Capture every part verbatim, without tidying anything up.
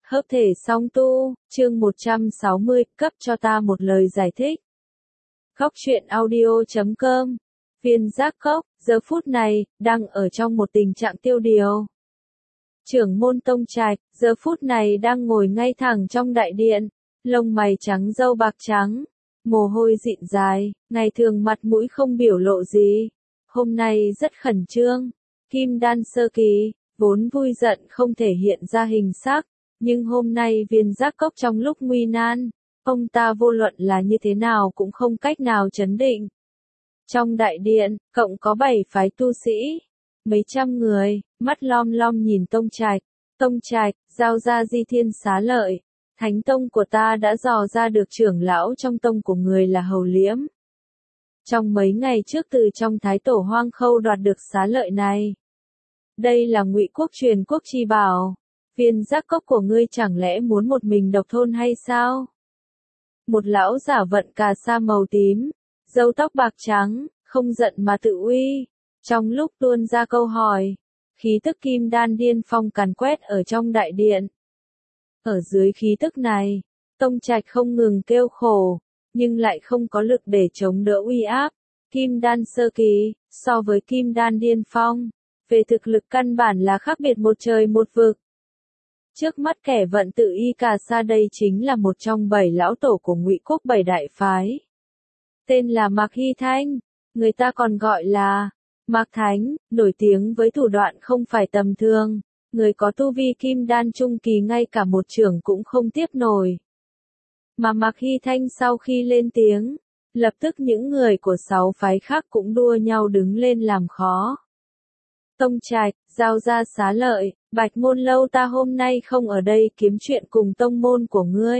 Hợp thể song tu, chương một trăm sáu mươi, cấp cho ta một lời giải thích. Góc truyện audio chấm com. Viên Giác Cốc, giờ phút này, đang ở trong một tình trạng tiêu điều. Trưởng môn Tông Trạch, giờ phút này đang ngồi ngay thẳng trong đại điện, lông mày trắng râu bạc trắng, mồ hôi dịn dài, ngày thường mặt mũi không biểu lộ gì. Hôm nay rất khẩn trương, kim đan sơ kỳ, vốn vui giận không thể hiện ra hình sắc. Nhưng hôm nay Viên Giác Cốc trong lúc nguy nan, ông ta vô luận là như thế nào cũng không cách nào trấn định. Trong đại điện, cộng có bảy phái tu sĩ, mấy trăm người, mắt lom lom nhìn Tông Trạch. Tông Trạch, giao ra Di Thiên Xá Lợi. Thánh tông của ta đã dò ra được trưởng lão trong tông của người là Hầu Liễm. Trong mấy ngày trước từ trong Thái Tổ Hoang Khâu đoạt được xá lợi này. Đây là Ngụy Quốc truyền quốc chi bảo. Viên Giác Cốc của ngươi chẳng lẽ muốn một mình độc thôn hay sao? Một lão giả vận cà sa màu tím, râu tóc bạc trắng, không giận mà tự uy. Trong lúc tuôn ra câu hỏi, khí tức kim đan điên phong càn quét ở trong đại điện. Ở dưới khí tức này, Tông Trạch không ngừng kêu khổ, nhưng lại không có lực để chống đỡ uy áp. Kim đan sơ kỳ, so với kim đan điên phong, về thực lực căn bản là khác biệt một trời một vực. Trước mắt kẻ vận tự y cà sa đây chính là một trong bảy lão tổ của Ngụy Quốc bảy đại phái. Tên là Mạc Hy Thanh, người ta còn gọi là Mạc Thánh, nổi tiếng với thủ đoạn không phải tầm thường, người có tu vi kim đan trung kỳ ngay cả một trưởng cũng không tiếp nổi. Mà Mạc Hy Thanh sau khi lên tiếng, lập tức những người của sáu phái khác cũng đua nhau đứng lên làm khó. Tông Trạch, giao ra xá lợi, Bạch Môn Lâu ta hôm nay không ở đây kiếm chuyện cùng tông môn của ngươi.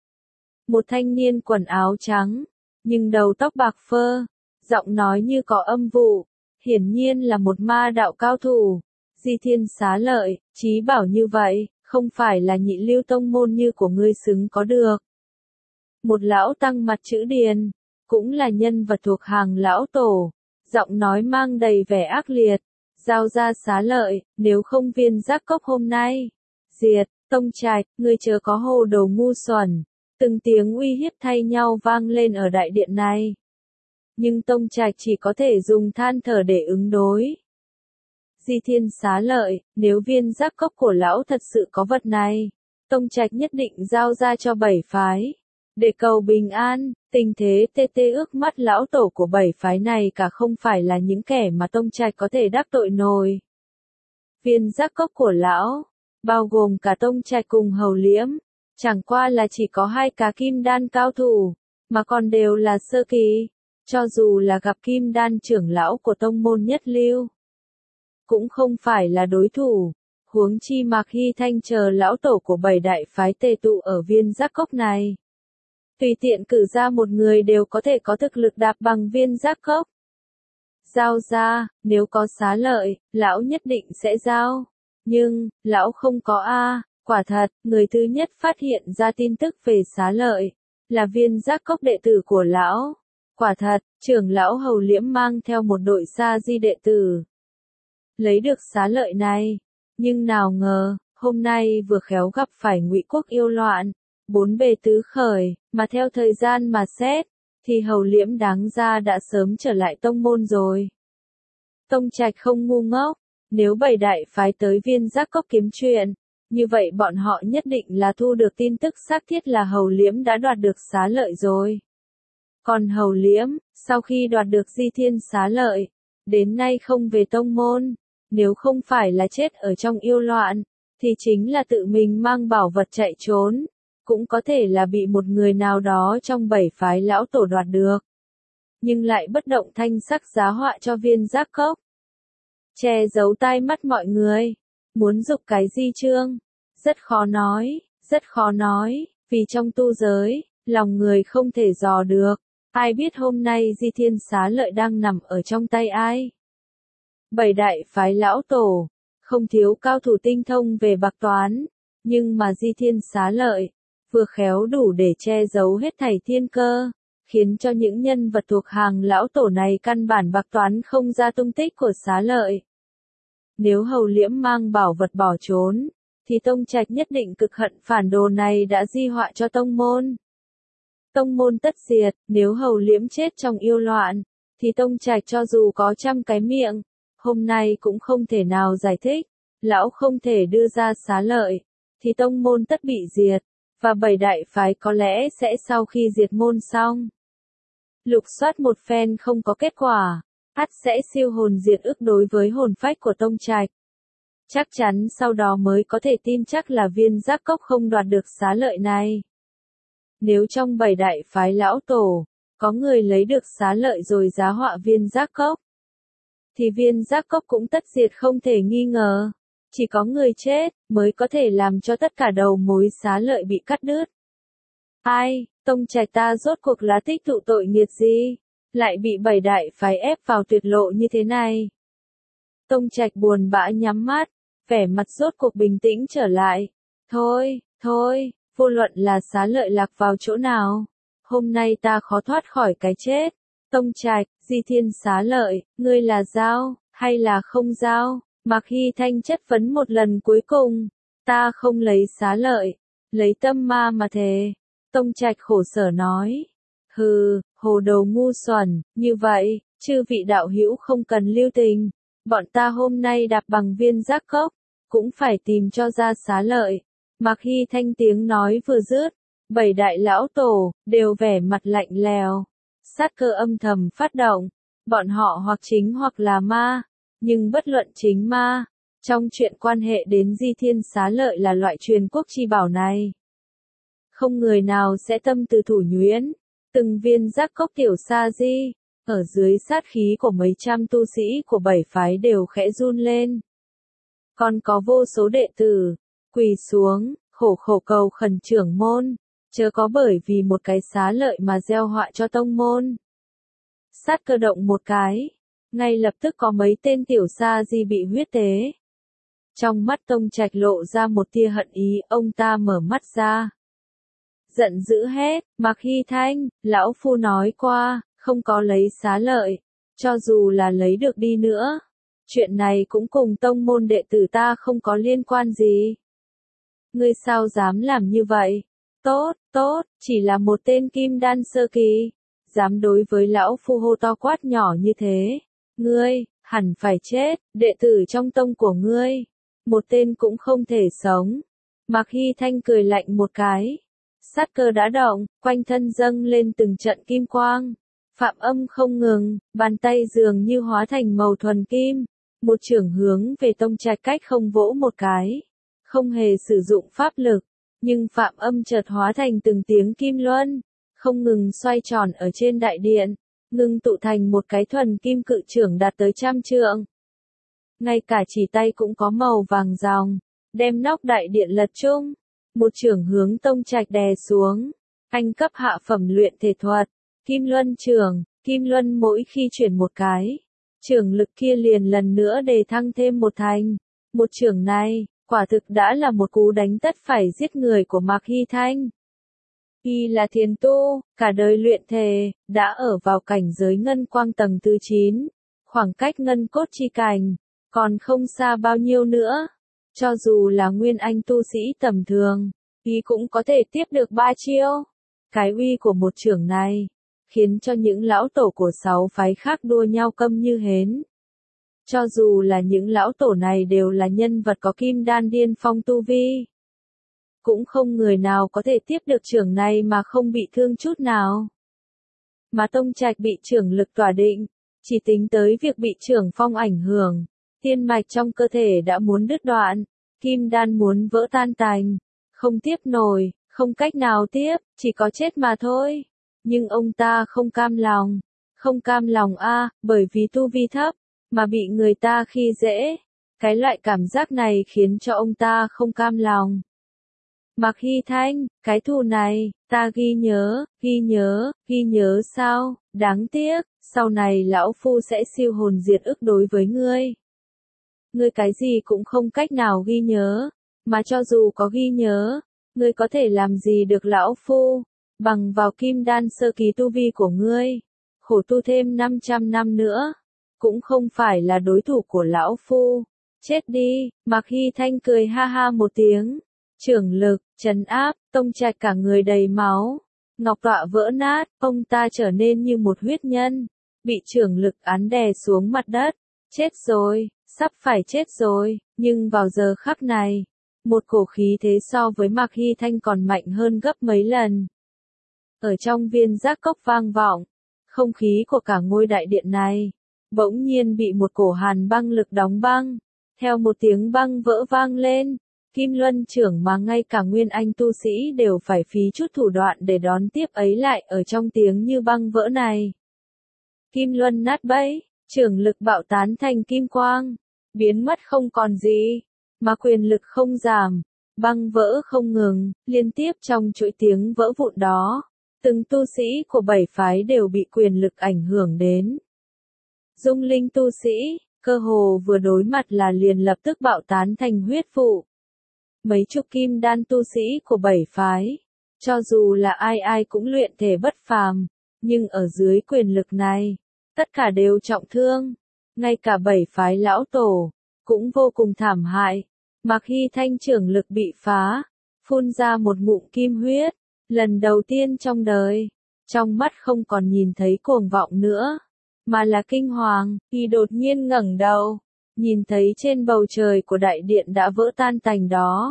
Một thanh niên quần áo trắng, nhưng đầu tóc bạc phơ, giọng nói như có âm vụ, hiển nhiên là một ma đạo cao thủ. Di Thiên Xá Lợi, chí bảo như vậy, không phải là nhị lưu tông môn như của ngươi xứng có được. Một lão tăng mặt chữ điền, cũng là nhân vật thuộc hàng lão tổ, giọng nói mang đầy vẻ ác liệt. Giao ra xá lợi, nếu không Viên Giác Cốc hôm nay diệt. Tông Trạch, ngươi chớ có hồ đồ ngu xuẩn. Từng tiếng uy hiếp thay nhau vang lên ở đại điện này. Nhưng Tông Trạch chỉ có thể dùng than thở để ứng đối. Di Thiên Xá Lợi, nếu Viên Giác Cốc của lão thật sự có vật này, Tông Trạch nhất định giao ra cho bảy phái. Để cầu bình an, tình thế tê tê ước mắt lão tổ của bảy phái này cả không phải là những kẻ mà Tông Trạch có thể đắc tội nổi. Viên Giác Cốc của lão, bao gồm cả Tông Trạch cùng Hầu Liễm, chẳng qua là chỉ có hai cá kim đan cao thủ, mà còn đều là sơ kỳ, cho dù là gặp kim đan trưởng lão của tông môn nhất lưu, cũng không phải là đối thủ. Huống chi Mạc Hy Thanh chờ lão tổ của bảy đại phái tề tụ ở Viên Giác Cốc này. Tùy tiện cử ra một người đều có thể có thực lực đạp bằng Viên Giác Cốc. Giao ra, nếu có xá lợi, lão nhất định sẽ giao. Nhưng, lão không có a. Quả thật, người thứ nhất phát hiện ra tin tức về xá lợi, là Viên Giác Cốc đệ tử của lão. Quả thật, trưởng lão Hầu Liễm mang theo một đội sa di đệ tử. Lấy được xá lợi này, nhưng nào ngờ, hôm nay vừa khéo gặp phải Ngụy Quốc yêu loạn. Bốn bề tứ khởi, mà theo thời gian mà xét, thì Hầu Liễm đáng ra đã sớm trở lại tông môn rồi. Tông Trạch không ngu ngốc, nếu bảy đại phái tới Viên Giác Cốc kiếm chuyện, như vậy bọn họ nhất định là thu được tin tức xác thiết là Hầu Liễm đã đoạt được xá lợi rồi. Còn Hầu Liễm, sau khi đoạt được Di Thiên Xá Lợi, đến nay không về tông môn, nếu không phải là chết ở trong yêu loạn, thì chính là tự mình mang bảo vật chạy trốn. Cũng có thể là bị một người nào đó trong bảy phái lão tổ đoạt được. Nhưng lại bất động thanh sắc giá họa cho Viên Giác Cốc. Che giấu tai mắt mọi người. Muốn dục cái gì chương? Rất khó nói, rất khó nói, vì trong tu giới, lòng người không thể dò được. Ai biết hôm nay Di Thiên Xá Lợi đang nằm ở trong tay ai? Bảy đại phái lão tổ, không thiếu cao thủ tinh thông về bạc toán, nhưng mà Di Thiên Xá Lợi, vừa khéo đủ để che giấu hết thảy thiên cơ, khiến cho những nhân vật thuộc hàng lão tổ này căn bản bạc toán không ra tung tích của xá lợi. Nếu Hầu Liễm mang bảo vật bỏ trốn, thì Tông Trạch nhất định cực hận phản đồ này đã di họa cho tông môn. Tông môn tất diệt, nếu Hầu Liễm chết trong yêu loạn, thì Tông Trạch cho dù có trăm cái miệng, hôm nay cũng không thể nào giải thích, lão không thể đưa ra xá lợi, thì tông môn tất bị diệt, và bảy đại phái có lẽ sẽ sau khi diệt môn xong. Lục soát một phen không có kết quả, ắt sẽ siêu hồn diệt ức đối với hồn phách của Tông Trạch. Chắc chắn sau đó mới có thể tin chắc là Viên Giác Cốc không đoạt được xá lợi này. Nếu trong bảy đại phái lão tổ, có người lấy được xá lợi rồi giá họa Viên Giác Cốc, thì Viên Giác Cốc cũng tất diệt không thể nghi ngờ. Chỉ có người chết, mới có thể làm cho tất cả đầu mối xá lợi bị cắt đứt. Ai, Tông Trạch ta rốt cuộc là tích tụ tội nghiệt gì? Lại bị bảy đại phái ép vào tuyệt lộ như thế này. Tông Trạch buồn bã nhắm mắt, vẻ mặt rốt cuộc bình tĩnh trở lại. Thôi, thôi, vô luận là xá lợi lạc vào chỗ nào. Hôm nay ta khó thoát khỏi cái chết. Tông Trạch, Di Thiên xá lợi, ngươi là giao, hay là không giao? Mạc Hy Thanh chất vấn một lần cuối cùng. Ta không lấy xá lợi, lấy tâm ma mà thề. Tông Trạch khổ sở nói. Hừ, hồ đồ ngu xuẩn, như vậy, chư vị đạo hữu không cần lưu tình. Bọn ta hôm nay đạp bằng Viên Giác Cốc, cũng phải tìm cho ra xá lợi. Mạc Hy Thanh tiếng nói vừa dứt, bảy đại lão tổ, đều vẻ mặt lạnh lèo. Sát cơ âm thầm phát động, bọn họ hoặc chính hoặc là ma, nhưng bất luận chính ma, trong chuyện quan hệ đến Di Thiên xá lợi là loại truyền quốc chi bảo này. Không người nào sẽ tâm từ thủ nhuyễn, từng Viên Giác Cốc tiểu sa di, ở dưới sát khí của mấy trăm tu sĩ của bảy phái đều khẽ run lên. Còn có vô số đệ tử, quỳ xuống, khổ khổ cầu khẩn trưởng môn, chớ có bởi vì một cái xá lợi mà gieo họa cho tông môn. Sát cơ động một cái, ngay lập tức có mấy tên tiểu sa di bị huyết tế. Trong mắt Tông Trạch lộ ra một tia hận ý, ông ta mở mắt ra. Giận dữ hét, Mạc Hy Thanh, lão phu nói qua, không có lấy xá lợi, cho dù là lấy được đi nữa. Chuyện này cũng cùng tông môn đệ tử ta không có liên quan gì. Ngươi sao dám làm như vậy? Tốt, tốt, chỉ là một tên kim đan sơ kỳ, dám đối với lão phu hô to quát nhỏ như thế. Ngươi, hẳn phải chết, đệ tử trong tông của ngươi, một tên cũng không thể sống. Mạc Hy Thanh cười lạnh một cái. Sát cơ đã động, quanh thân dâng lên từng trận kim quang. Phạm âm không ngừng, bàn tay dường như hóa thành màu thuần kim. Một chưởng hướng về Tông Trạch cách không vỗ một cái. Không hề sử dụng pháp lực, nhưng Phạm âm chợt hóa thành từng tiếng kim luân, không ngừng xoay tròn ở trên đại điện, ngưng tụ thành một cái thuần kim cự chưởng đạt tới trăm trượng. Ngay cả chỉ tay cũng có màu vàng ròng, đem nóc đại điện lật chung. Một chưởng hướng Tông Trạch đè xuống. Anh cấp hạ phẩm luyện thể thuật, kim luân chưởng, kim luân mỗi khi chuyển một cái, chưởng lực kia liền lần nữa đề thăng thêm một thành. Một chưởng này, quả thực đã là một cú đánh tất phải giết người của Mạc Hy Thanh. Y là thiền tu, cả đời luyện thể, đã ở vào cảnh giới ngân quang tầng thứ chín, khoảng cách ngân cốt chi cảnh, còn không xa bao nhiêu nữa. Cho dù là nguyên anh tu sĩ tầm thường, Y cũng có thể tiếp được ba chiêu. Cái uy của một chưởng này, khiến cho những lão tổ của sáu phái khác đua nhau câm như hến. Cho dù là những lão tổ này đều là nhân vật có kim đan điên phong tu vi, cũng không người nào có thể tiếp được chưởng này mà không bị thương chút nào. Mà Tông Trạch bị chưởng lực tỏa định, chỉ tính tới việc bị chưởng phong ảnh hưởng, tiên mạch trong cơ thể đã muốn đứt đoạn, kim đan muốn vỡ tan tành, không tiếp nổi, không cách nào tiếp, chỉ có chết mà thôi. Nhưng ông ta không cam lòng, không cam lòng a, bởi vì tu vi thấp, mà bị người ta khi dễ. Cái loại cảm giác này khiến cho ông ta không cam lòng. Mạc Hy Thanh, cái thù này, ta ghi nhớ, ghi nhớ, ghi nhớ sao, đáng tiếc, sau này lão phu sẽ siêu hồn diệt ức đối với ngươi. Ngươi cái gì cũng không cách nào ghi nhớ, mà cho dù có ghi nhớ, ngươi có thể làm gì được lão phu, bằng vào kim đan sơ kỳ tu vi của ngươi, khổ tu thêm năm trăm năm nữa, cũng không phải là đối thủ của lão phu. Chết đi, Mạc Hy Thanh cười ha ha một tiếng. Trưởng lực, trấn áp, Tông Trạch cả người đầy máu. Ngọc tọa vỡ nát, ông ta trở nên như một huyết nhân. Bị trưởng lực án đè xuống mặt đất. Chết rồi, sắp phải chết rồi, nhưng vào giờ khắc này, một cổ khí thế so với Mạc Hy Thanh còn mạnh hơn gấp mấy lần. Ở trong viên giác cốc vang vọng, không khí của cả ngôi đại điện này, bỗng nhiên bị một cổ hàn băng lực đóng băng. Theo một tiếng băng vỡ vang lên, Kim Luân trưởng mà ngay cả nguyên anh tu sĩ đều phải phí chút thủ đoạn để đón tiếp ấy lại ở trong tiếng như băng vỡ này. Kim Luân nát bấy, trưởng lực bạo tán thành kim quang, biến mất không còn gì, mà quyền lực không giảm, băng vỡ không ngừng, liên tiếp trong chuỗi tiếng vỡ vụn đó, từng tu sĩ của bảy phái đều bị quyền lực ảnh hưởng đến. Dung linh tu sĩ, cơ hồ vừa đối mặt là liền lập tức bạo tán thành huyết vụ. Mấy chục kim đan tu sĩ của bảy phái, cho dù là ai ai cũng luyện thể bất phàm, nhưng ở dưới quyền lực này, tất cả đều trọng thương, ngay cả bảy phái lão tổ, cũng vô cùng thảm hại. Mạc Hy Thanh trưởng lực bị phá, phun ra một ngụm kim huyết, lần đầu tiên trong đời, trong mắt không còn nhìn thấy cuồng vọng nữa, mà là kinh hoàng. Y đột nhiên ngẩng đầu, nhìn thấy trên bầu trời của đại điện đã vỡ tan tành đó.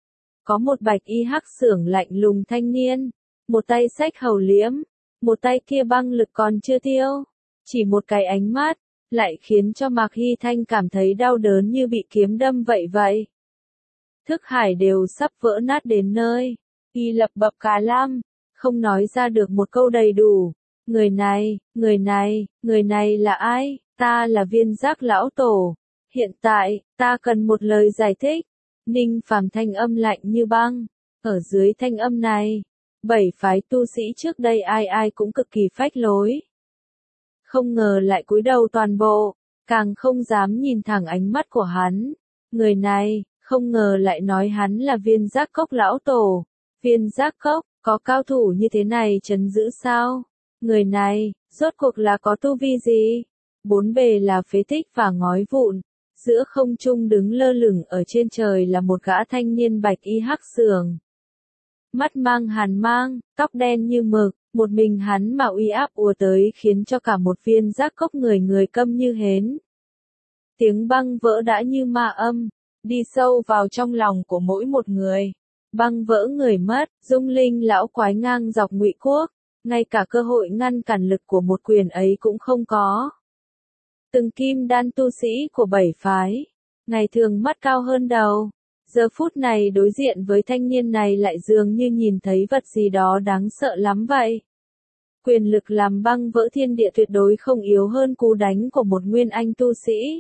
Có một bạch y hắc xưởng lạnh lùng thanh niên, một tay xách hầu liễm, một tay kia băng lực còn chưa tiêu. Chỉ một cái ánh mắt, lại khiến cho Mạc Hy Thanh cảm thấy đau đớn như bị kiếm đâm vậy vậy. Thức hải đều sắp vỡ nát đến nơi, y lập bập cả lam, không nói ra được một câu đầy đủ. Người này, người này, người này là ai? Ta là Viên Giác lão tổ. Hiện tại, ta cần một lời giải thích. Ninh Phàm thanh âm lạnh như băng. Ở dưới thanh âm này, bảy phái tu sĩ trước đây ai ai cũng cực kỳ phách lối. Không ngờ lại cúi đầu toàn bộ, càng không dám nhìn thẳng ánh mắt của hắn. Người này, không ngờ lại nói hắn là Viên Giác Cốc lão tổ. Viên Giác Cốc, có cao thủ như thế này trấn giữ sao? Người này, rốt cuộc là có tu vi gì? Bốn bề là phế tích và ngói vụn, giữa không trung đứng lơ lửng ở trên trời là một gã thanh niên bạch y hắc xưởng. Mắt mang hàn mang, tóc đen như mực, một mình hắn mà uy áp ùa tới khiến cho cả một Viên Giác Cốc người người câm như hến. Tiếng băng vỡ đã như ma âm, đi sâu vào trong lòng của mỗi một người. Băng vỡ người mất, Dung Linh lão quái ngang dọc Ngụy Quốc, ngay cả cơ hội ngăn cản lực của một quyền ấy cũng không có. Từng kim đan tu sĩ của bảy phái, ngày thường mắt cao hơn đầu, giờ phút này đối diện với thanh niên này lại dường như nhìn thấy vật gì đó đáng sợ lắm vậy. Quyền lực làm băng vỡ thiên địa tuyệt đối không yếu hơn cú đánh của một nguyên anh tu sĩ.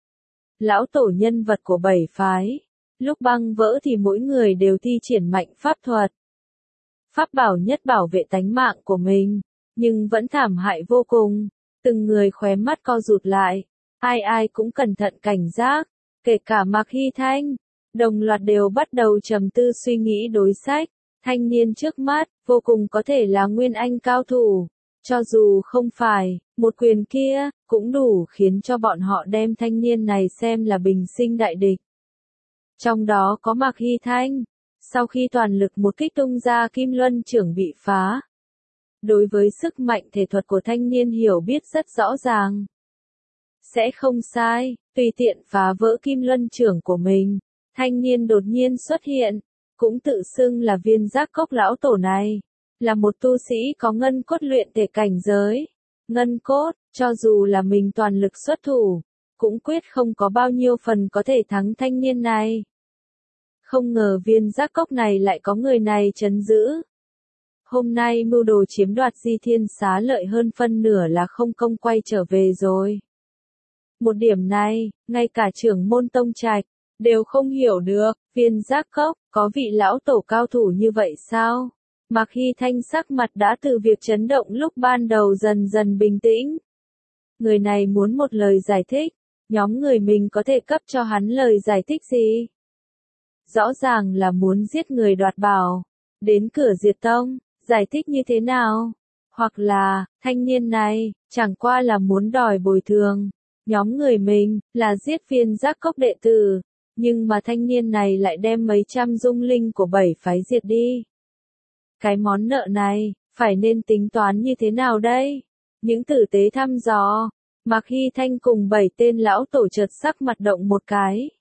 Lão tổ nhân vật của bảy phái, lúc băng vỡ thì mỗi người đều thi triển mạnh pháp thuật. Pháp bảo nhất bảo vệ tánh mạng của mình, nhưng vẫn thảm hại vô cùng. Từng người khóe mắt co rụt lại, ai ai cũng cẩn thận cảnh giác, kể cả Mạc Hy Thanh, đồng loạt đều bắt đầu trầm tư suy nghĩ đối sách. Thanh niên trước mắt, vô cùng có thể là nguyên anh cao thủ, cho dù không phải, một quyền kia, cũng đủ khiến cho bọn họ đem thanh niên này xem là bình sinh đại địch. Trong đó có Mạc Hy Thanh, sau khi toàn lực một kích tung ra Kim Luân trưởng bị phá. Đối với sức mạnh thể thuật của thanh niên hiểu biết rất rõ ràng. Sẽ không sai, tùy tiện phá vỡ Kim Luân trưởng của mình. Thanh niên đột nhiên xuất hiện, cũng tự xưng là Viên Giác Cốc lão tổ này. Là một tu sĩ có ngân cốt luyện thể cảnh giới. Ngân cốt, cho dù là mình toàn lực xuất thủ, cũng quyết không có bao nhiêu phần có thể thắng thanh niên này. Không ngờ Viên Giác Cốc này lại có người này trấn giữ. Hôm nay mưu đồ chiếm đoạt Di Thiên Xá Lợi hơn phân nửa là không công quay trở về rồi. Một điểm này, ngay cả trưởng môn Tông Trạch, đều không hiểu được, Viên Giác Cốc, có vị lão tổ cao thủ như vậy sao? Mạc Hy Thanh sắc mặt đã từ việc chấn động lúc ban đầu dần dần bình tĩnh. Người này muốn một lời giải thích, nhóm người mình có thể cấp cho hắn lời giải thích gì? Rõ ràng là muốn giết người đoạt bảo, đến cửa diệt tông, giải thích như thế nào? Hoặc là, thanh niên này, chẳng qua là muốn đòi bồi thường, Nhóm người mình, là giết viên giác cốc đệ tử, nhưng mà thanh niên này lại đem mấy trăm dung linh của bảy phái diệt đi. Cái món nợ này, phải nên tính toán như thế nào đây? Những tử tế thăm dò, Mạc Hy Thanh cùng bảy tên lão tổ chợt sắc mặt động một cái.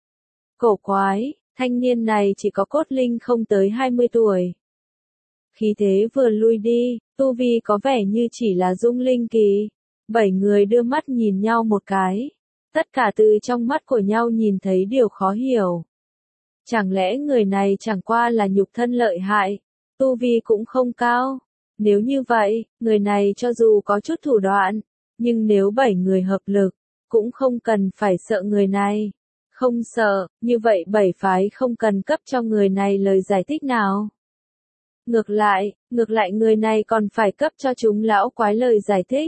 Cổ quái, thanh niên này chỉ có cốt linh không tới hai mươi tuổi. Khí thế vừa lui đi, tu vi có vẻ như chỉ là dung linh kỳ. Bảy người đưa mắt nhìn nhau một cái. Tất cả từ trong mắt của nhau nhìn thấy điều khó hiểu. Chẳng lẽ người này chẳng qua là nhục thân lợi hại, tu vi cũng không cao. Nếu như vậy, người này cho dù có chút thủ đoạn, nhưng nếu bảy người hợp lực, cũng không cần phải sợ người này. Không sợ, như vậy bảy phái không cần cấp cho người này lời giải thích nào. Ngược lại, ngược lại người này còn phải cấp cho chúng lão quái lời giải thích.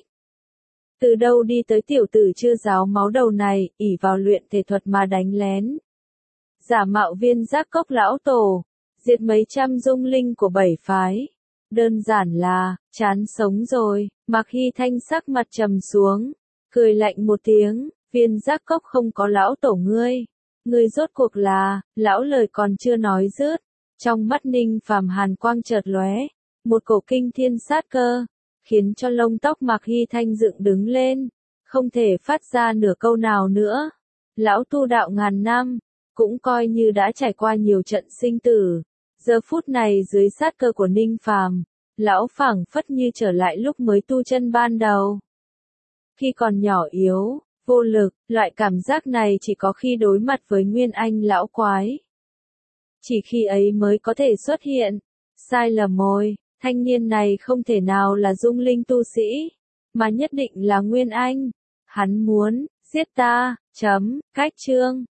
Từ đâu đi tới tiểu tử chưa giáo máu đầu này, ỷ vào luyện thể thuật mà đánh lén. Giả mạo viên giác cốc lão tổ, diệt mấy trăm dung linh của bảy phái. Đơn giản là, chán sống rồi. Mạc Hy Thanh sắc mặt trầm xuống, cười lạnh một tiếng, viên giác cốc không có lão tổ ngươi. Ngươi rốt cuộc là, lão lời còn chưa nói dứt. Trong mắt Ninh Phàm hàn quang chợt lóe, một cổ kinh thiên sát cơ, khiến cho lông tóc Mạc Hy Thanh dựng đứng lên, không thể phát ra nửa câu nào nữa. Lão tu đạo ngàn năm, cũng coi như đã trải qua nhiều trận sinh tử. Giờ phút này dưới sát cơ của Ninh Phàm, lão phảng phất như trở lại lúc mới tu chân ban đầu. Khi còn nhỏ yếu, vô lực, loại cảm giác này chỉ có khi đối mặt với Nguyên Anh lão quái. Chỉ khi ấy mới có thể xuất hiện. Sai lầm rồi, thanh niên này không thể nào là dung linh tu sĩ, mà nhất định là Nguyên Anh. Hắn muốn, giết ta, chấm, cách chương.